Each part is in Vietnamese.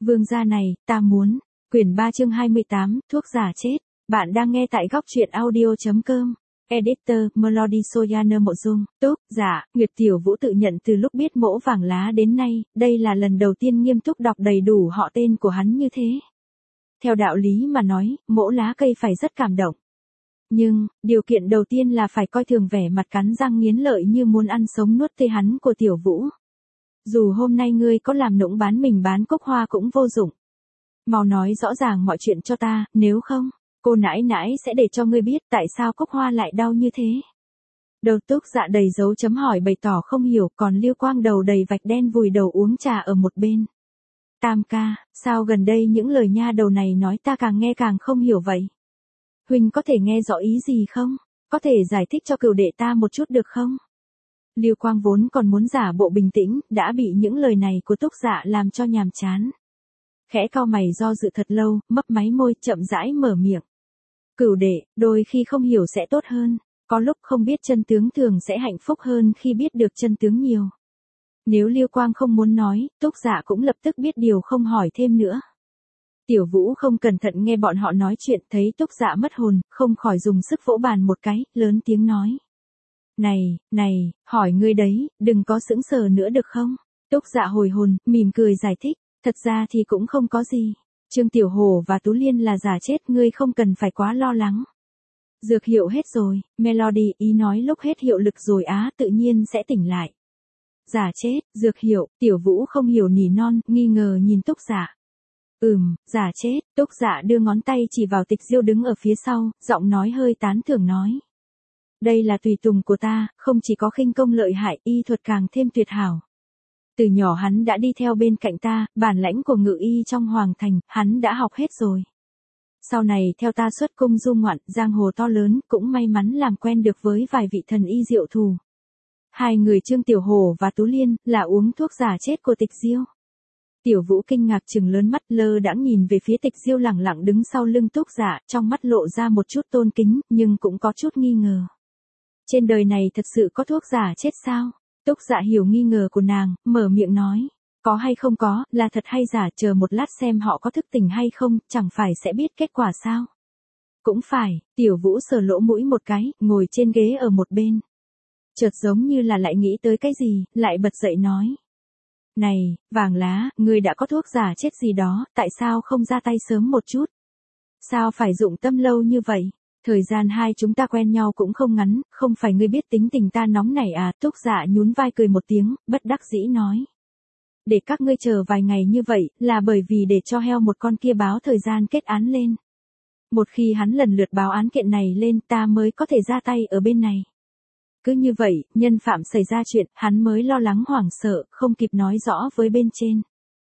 Vương gia này, ta muốn. Quyển 3 chương 28, thuốc giả chết. Bạn đang nghe tại góc truyện audio.com. Editor, Melody Soyana Mộ Dung. Túc, giả, Nguyệt Tiểu Vũ tự nhận từ lúc biết mỗ vàng lá đến nay, đây là lần đầu tiên nghiêm túc đọc đầy đủ họ tên của hắn như thế. Theo đạo lý mà nói, mỗ lá cây phải rất cảm động. Nhưng, điều kiện đầu tiên là phải coi thường vẻ mặt cắn răng nghiến lợi như muốn ăn sống nuốt tươi hắn của Tiểu Vũ. Dù hôm nay ngươi có làm nũng bán mình bán cốc hoa cũng vô dụng. Mau nói rõ ràng mọi chuyện cho ta, nếu không, cô nãi nãi sẽ để cho ngươi biết tại sao cốc hoa lại đau như thế. Đầu Túc Dạ đầy dấu chấm hỏi bày tỏ không hiểu, còn Lưu Quang đầu đầy vạch đen vùi đầu uống trà ở một bên. Tam ca, sao gần đây những lời nha đầu này nói ta càng nghe càng không hiểu vậy? Huynh có thể nghe rõ ý gì không? Có thể giải thích cho cửu đệ ta một chút được không? Lưu Quang vốn còn muốn giả bộ bình tĩnh, đã bị những lời này của Túc Dạ làm cho nhàm chán. Khẽ cau mày do dự thật lâu, mấp máy môi, chậm rãi mở miệng. Cửu đệ, đôi khi không hiểu sẽ tốt hơn, có lúc không biết chân tướng thường sẽ hạnh phúc hơn khi biết được chân tướng nhiều. Nếu Lưu Quang không muốn nói, Túc Dạ cũng lập tức biết điều không hỏi thêm nữa. Tiểu Vũ không cẩn thận nghe bọn họ nói chuyện, thấy Túc Dạ mất hồn, không khỏi dùng sức vỗ bàn một cái, lớn tiếng nói. Này, hỏi ngươi đấy, đừng có sững sờ nữa được không? Túc Dạ hồi hồn, mỉm cười giải thích, thật ra thì cũng không có gì. Trương Tiểu Hổ và Tú Liên là giả chết, ngươi không cần phải quá lo lắng. Dược hiệu hết rồi, Melody ý nói lúc hết hiệu lực rồi á, tự nhiên sẽ tỉnh lại. Giả chết, dược hiệu, Tiểu Vũ không hiểu nỉ non, nghi ngờ nhìn Túc Dạ. Giả chết, Túc Dạ đưa ngón tay chỉ vào Tịch Diêu đứng ở phía sau, giọng nói hơi tán thưởng nói. Đây là tùy tùng của ta, không chỉ có khinh công lợi hại, y thuật càng thêm tuyệt hảo. Từ nhỏ hắn đã đi theo bên cạnh ta, bản lãnh của ngự y trong hoàng thành, hắn đã học hết rồi. Sau này theo ta xuất cung du ngoạn, giang hồ to lớn, cũng may mắn làm quen được với vài vị thần y diệu thù. Hai người Trương Tiểu Hổ và Tú Liên, là uống thuốc giả chết của Tịch Diêu. Tiểu Vũ kinh ngạc trừng lớn mắt, lơ đãng nhìn về phía Tịch Diêu lẳng lặng đứng sau lưng Túc Dạ, trong mắt lộ ra một chút tôn kính, nhưng cũng có chút nghi ngờ. Trên đời này thật sự có thuốc giả chết sao? Túc Dạ hiểu nghi ngờ của nàng, mở miệng nói. Có hay không có, là thật hay giả, chờ một lát xem họ có thức tỉnh hay không, chẳng phải sẽ biết kết quả sao? Cũng phải, Tiểu Vũ sờ lỗ mũi một cái, ngồi trên ghế ở một bên. Chợt giống như là lại nghĩ tới cái gì, lại bật dậy nói. Này, Vàng Lá, ngươi đã có thuốc giả chết gì đó, tại sao không ra tay sớm một chút? Sao phải dụng tâm lâu như vậy? Thời gian hai chúng ta quen nhau cũng không ngắn, không phải ngươi biết tính tình ta nóng nảy à? Túc Dạ nhún vai cười một tiếng, bất đắc dĩ nói. Để các ngươi chờ vài ngày như vậy, là bởi vì để cho heo một con kia báo thời gian kết án lên. Một khi hắn lần lượt báo án kiện này lên, ta mới có thể ra tay ở bên này. Cứ như vậy, nhân phạm xảy ra chuyện, hắn mới lo lắng hoảng sợ, không kịp nói rõ với bên trên.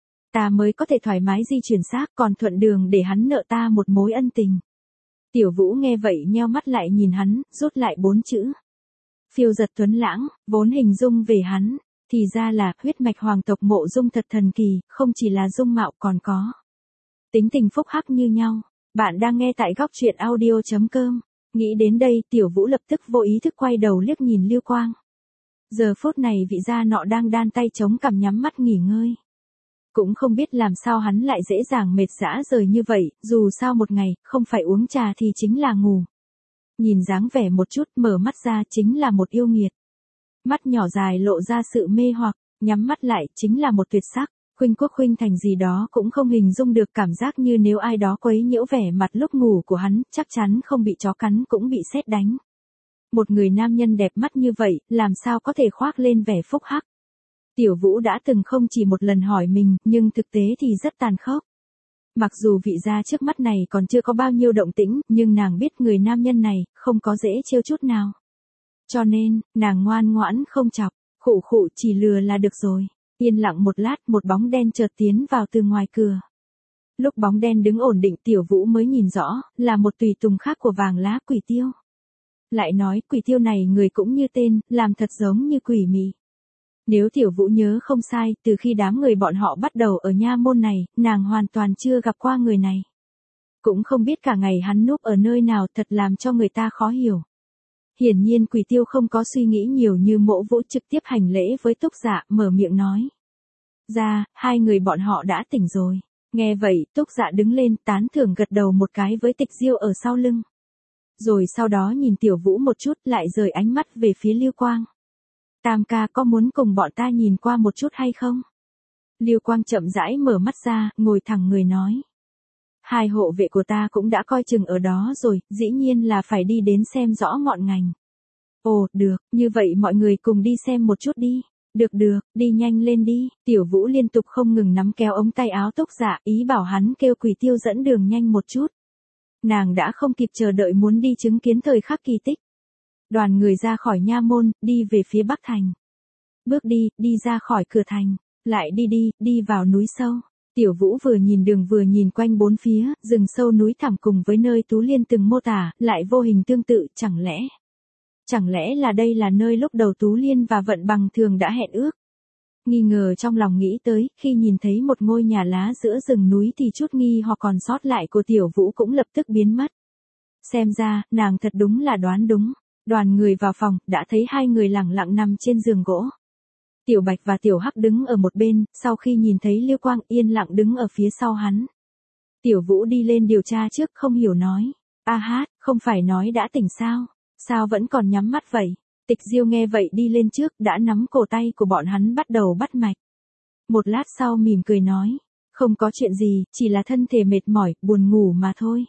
Ta mới có thể thoải mái di chuyển xác, còn thuận đường để hắn nợ ta một mối ân tình. Tiểu Vũ nghe vậy nheo mắt lại nhìn hắn, rút lại 4 chữ. Phiêu giật tuấn lãng, vốn hình dung về hắn, thì ra là huyết mạch hoàng tộc Mộ Dung thật thần kỳ, không chỉ là dung mạo còn có tính tình phúc hắc như nhau. Bạn đang nghe tại góc truyện audio.com. Nghĩ đến đây, Tiểu Vũ lập tức vô ý thức quay đầu liếc nhìn Lưu Quang. Giờ phút này vị gia nọ đang đan tay chống cằm nhắm mắt nghỉ ngơi. Cũng không biết làm sao hắn lại dễ dàng mệt rã rời như vậy, dù sao một ngày, không phải uống trà thì chính là ngủ. Nhìn dáng vẻ một chút, mở mắt ra chính là một yêu nghiệt. Mắt nhỏ dài lộ ra sự mê hoặc, nhắm mắt lại chính là một tuyệt sắc. Khuynh quốc khuynh thành gì đó cũng không hình dung được cảm giác như nếu ai đó quấy nhiễu vẻ mặt lúc ngủ của hắn, chắc chắn không bị chó cắn cũng bị sét đánh. Một người nam nhân đẹp mắt như vậy, làm sao có thể khoác lên vẻ phúc hắc. Tiểu Vũ đã từng không chỉ một lần hỏi mình, nhưng thực tế thì rất tàn khốc. Mặc dù vị gia trước mắt này còn chưa có bao nhiêu động tĩnh, nhưng nàng biết người nam nhân này, không có dễ trêu chút nào. Cho nên, nàng ngoan ngoãn không chọc, khụ khụ chỉ lừa là được rồi. Yên lặng một lát, một bóng đen chợt tiến vào từ ngoài cửa. Lúc bóng đen đứng ổn định, Tiểu Vũ mới nhìn rõ, là một tùy tùng khác của Vàng Lá, Quỷ Tiêu. Lại nói, Quỷ Tiêu này người cũng như tên, làm thật giống như quỷ mị. Nếu Tiểu Vũ nhớ không sai, từ khi đám người bọn họ bắt đầu ở nha môn này, nàng hoàn toàn chưa gặp qua người này. Cũng không biết cả ngày hắn núp ở nơi nào, thật làm cho người ta khó hiểu. Hiển nhiên Quỷ Tiêu không có suy nghĩ nhiều như Mộ Vũ, trực tiếp hành lễ với Túc Dạ, mở miệng nói. Hai người bọn họ đã tỉnh rồi. Nghe vậy, Túc Dạ đứng lên tán thưởng gật đầu một cái với Tịch Diêu ở sau lưng. Rồi sau đó nhìn Tiểu Vũ một chút lại rời ánh mắt về phía Lưu Quang. Tam ca có muốn cùng bọn ta nhìn qua một chút hay không? Lưu Quang chậm rãi mở mắt ra, ngồi thẳng người nói. Hai hộ vệ của ta cũng đã coi chừng ở đó rồi, dĩ nhiên là phải đi đến xem rõ ngọn ngành. Ồ, được, như vậy mọi người cùng đi xem một chút đi. Được được, đi nhanh lên đi. Tiểu Vũ liên tục không ngừng nắm kéo ống tay áo Túc Dạ, ý bảo hắn kêu Quỳ Tiêu dẫn đường nhanh một chút. Nàng đã không kịp chờ đợi muốn đi chứng kiến thời khắc kỳ tích. Đoàn người ra khỏi nha môn, đi về phía Bắc Thành. Bước đi, đi ra khỏi cửa thành. Lại đi vào núi sâu. Tiểu Vũ vừa nhìn đường vừa nhìn quanh bốn phía, rừng sâu núi thẳm cùng với nơi Tú Liên từng mô tả, lại vô hình tương tự, chẳng lẽ là đây là nơi lúc đầu Tú Liên và Vận Bằng Thường đã hẹn ước. Nghi ngờ trong lòng nghĩ tới, khi nhìn thấy một ngôi nhà lá giữa rừng núi thì chút nghi hoặc còn sót lại của Tiểu Vũ cũng lập tức biến mất. Xem ra, nàng thật đúng là đoán đúng. Đoàn người vào phòng, đã thấy hai người lẳng lặng nằm trên giường gỗ. Tiểu Bạch và Tiểu Hắc đứng ở một bên, sau khi nhìn thấy Lưu Quang yên lặng đứng ở phía sau hắn. Tiểu Vũ đi lên điều tra trước không hiểu nói. A hát, không phải nói đã tỉnh sao? Sao vẫn còn nhắm mắt vậy? Tịch Diêu nghe vậy đi lên trước đã nắm cổ tay của bọn hắn bắt đầu bắt mạch. Một lát sau mỉm cười nói. Không có chuyện gì, chỉ là thân thể mệt mỏi, buồn ngủ mà thôi.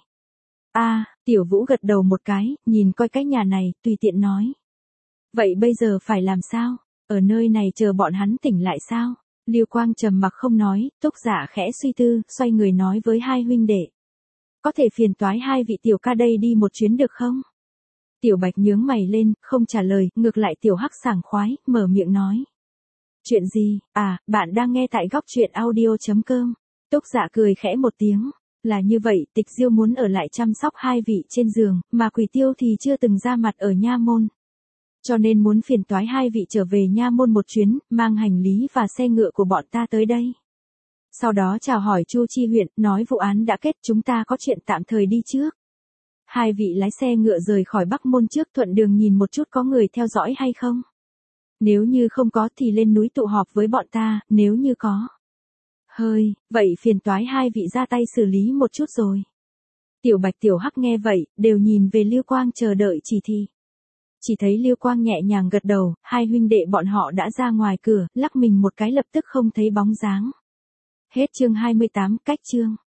Tiểu Vũ gật đầu một cái, nhìn coi cái nhà này, tùy tiện nói. Vậy bây giờ phải làm sao? Ở nơi này chờ bọn hắn tỉnh lại sao? Lưu Quang trầm mặc không nói, Túc Dạ khẽ suy tư, xoay người nói với hai huynh đệ. Có thể phiền toái hai vị tiểu ca đây đi một chuyến được không? Tiểu Bạch nhướng mày lên, không trả lời, ngược lại Tiểu Hắc sảng khoái, mở miệng nói. Chuyện gì? Bạn đang nghe tại góc truyện audio.com. Túc Dạ cười khẽ một tiếng. Là như vậy, Tịch Diêu muốn ở lại chăm sóc hai vị trên giường, mà Quỳ Tiêu thì chưa từng ra mặt ở nha môn. Cho nên muốn phiền toái hai vị trở về nha môn một chuyến, mang hành lý và xe ngựa của bọn ta tới đây. Sau đó chào hỏi Chu Chi huyện, nói vụ án đã kết, chúng ta có chuyện tạm thời đi trước. Hai vị lái xe ngựa rời khỏi Bắc Môn trước, thuận đường nhìn một chút có người theo dõi hay không. Nếu như không có thì lên núi tụ họp với bọn ta, nếu như có. Vậy phiền toái hai vị ra tay xử lý một chút rồi. Tiểu Bạch Tiểu Hắc nghe vậy, đều nhìn về Lưu Quang chờ đợi chỉ thị. Chỉ thấy Lưu Quang nhẹ nhàng gật đầu, hai huynh đệ bọn họ đã ra ngoài cửa, lắc mình một cái lập tức không thấy bóng dáng. Hết chương 28, cách chương.